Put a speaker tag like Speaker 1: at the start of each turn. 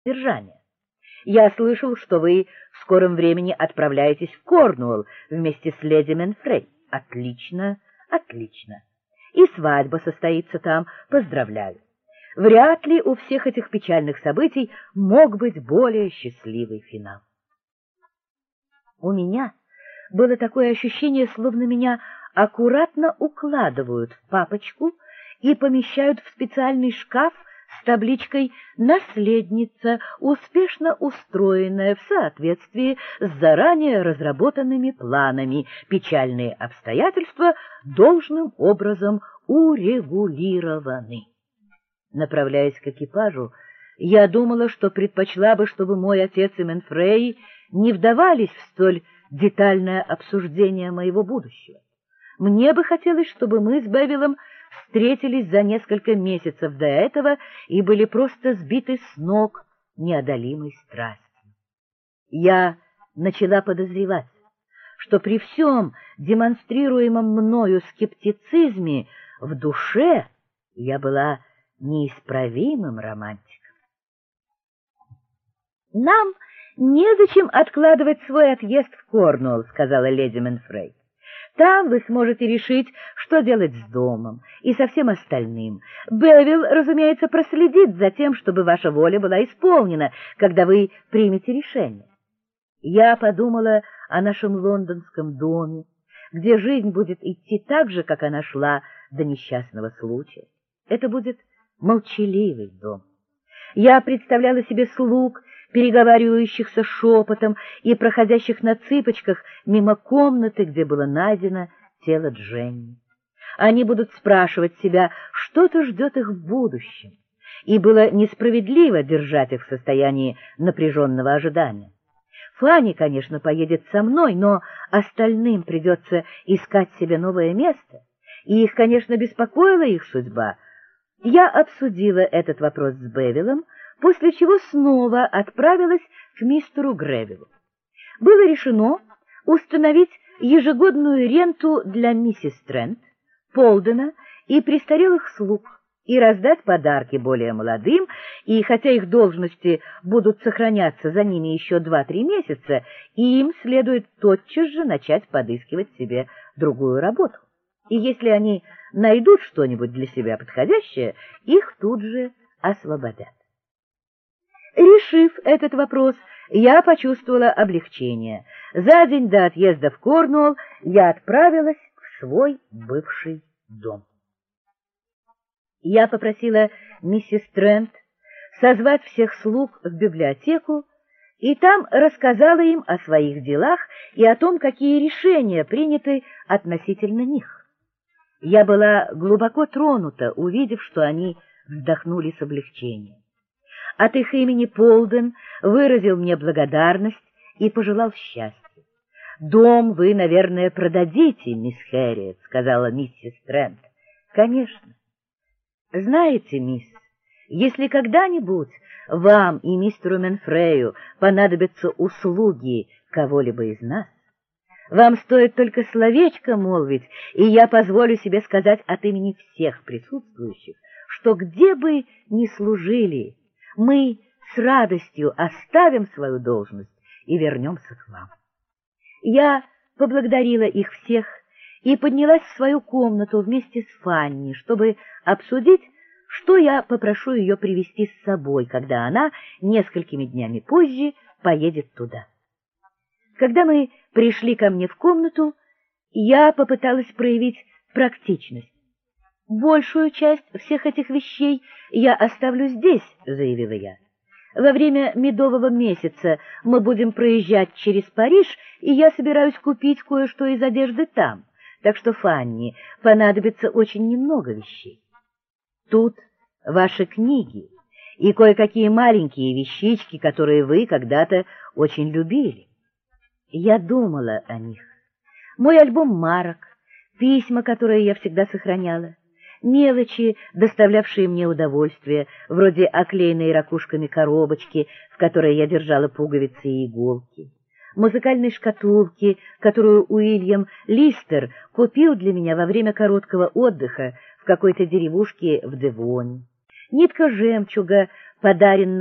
Speaker 1: содержания. Я слышал, что вы в скором времени отправляетесь в Корнуолл вместе с леди Менфрей. Отлично, отлично. И свадьба состоится там. Поздравляю. Вряд ли у всех этих печальных событий мог быть более счастливый финал. У меня было такое ощущение, словно меня аккуратно укладывают в папочку и помещают в специальный шкаф с табличкой «Наследница, успешно устроенная в соответствии с заранее разработанными планами, печальные обстоятельства должным образом урегулированы». Направляясь к экипажу, я думала, что предпочла бы, чтобы мой отец и Менфрей не вдавались в столь детальное обсуждение моего будущего. Мне бы хотелось, чтобы мы с Бевиллом встретились за несколько месяцев до этого и были просто сбиты с ног неодолимой страстью. Я начала подозревать, что при всем демонстрируемом мною скептицизме в душе я была неисправимым романтиком. «Нам незачем откладывать свой отъезд в Корнуолл», — сказала леди Менфрей. «Там вы сможете решить, что делать с домом и со всем остальным. Бевилл, разумеется, проследит за тем, чтобы ваша воля была исполнена, когда вы примете решение». Я подумала о нашем лондонском доме, где жизнь будет идти так же, как она шла до несчастного случая. Это будет молчаливый дом. Я представляла себе слуг, переговаривающихся шепотом и проходящих на цыпочках мимо комнаты, где было найдено тело Дженни. Они будут спрашивать себя, что-то ждет их в будущем, и было несправедливо держать их в состоянии напряженного ожидания. Фанни, конечно, поедет со мной, но остальным придется искать себе новое место, и их, конечно, беспокоила их судьба. Я обсудила этот вопрос с Бевиллом, после чего снова отправилась к мистеру Гревиллу. Было решено установить ежегодную ренту для миссис Трент, Полдена и престарелых слуг и раздать подарки более молодым, и хотя их должности будут сохраняться за ними еще 2-3 месяца, им следует тотчас же начать подыскивать себе другую работу. И если они найдут что-нибудь для себя подходящее, их тут же освободят. Решив этот вопрос, я почувствовала облегчение. За день до отъезда в Корнуолл я отправилась в свой бывший дом. Я попросила миссис Трент созвать всех слуг в библиотеку, и там рассказала им о своих делах и о том, какие решения приняты относительно них. Я была глубоко тронута, увидев, что они вздохнули с облегчением. От их имени Полден выразил мне благодарность и пожелал счастья. «Дом вы, наверное, продадите, мисс Хэрриет», — сказала миссис Трент. «Конечно. Знаете, мисс, если когда-нибудь вам и мистеру Менфрею понадобятся услуги кого-либо из нас, вам стоит только словечко молвить, и я позволю себе сказать от имени всех присутствующих, что где бы ни служили, мы с радостью оставим свою должность и вернемся к вам». Я поблагодарила их всех и поднялась в свою комнату вместе с Фанни, чтобы обсудить, что я попрошу ее привезти с собой, когда она несколькими днями позже поедет туда. Когда мы пришли ко мне в комнату, я попыталась проявить практичность. «Большую часть всех этих вещей я оставлю здесь», — заявила я. «Во время медового месяца мы будем проезжать через Париж, и я собираюсь купить кое-что из одежды там, так что, Фанни, понадобится очень немного вещей. Тут ваши книги и кое-какие маленькие вещички, которые вы когда-то очень любили». Я думала о них. Мой альбом марок, письма, которые я всегда сохраняла, мелочи, доставлявшие мне удовольствие, вроде оклеенной ракушками коробочки, в которой я держала пуговицы и иголки, музыкальной шкатулки, которую Уильям Листер купил для меня во время короткого отдыха в какой-то деревушке в Девоне, нитка жемчуга, подаренная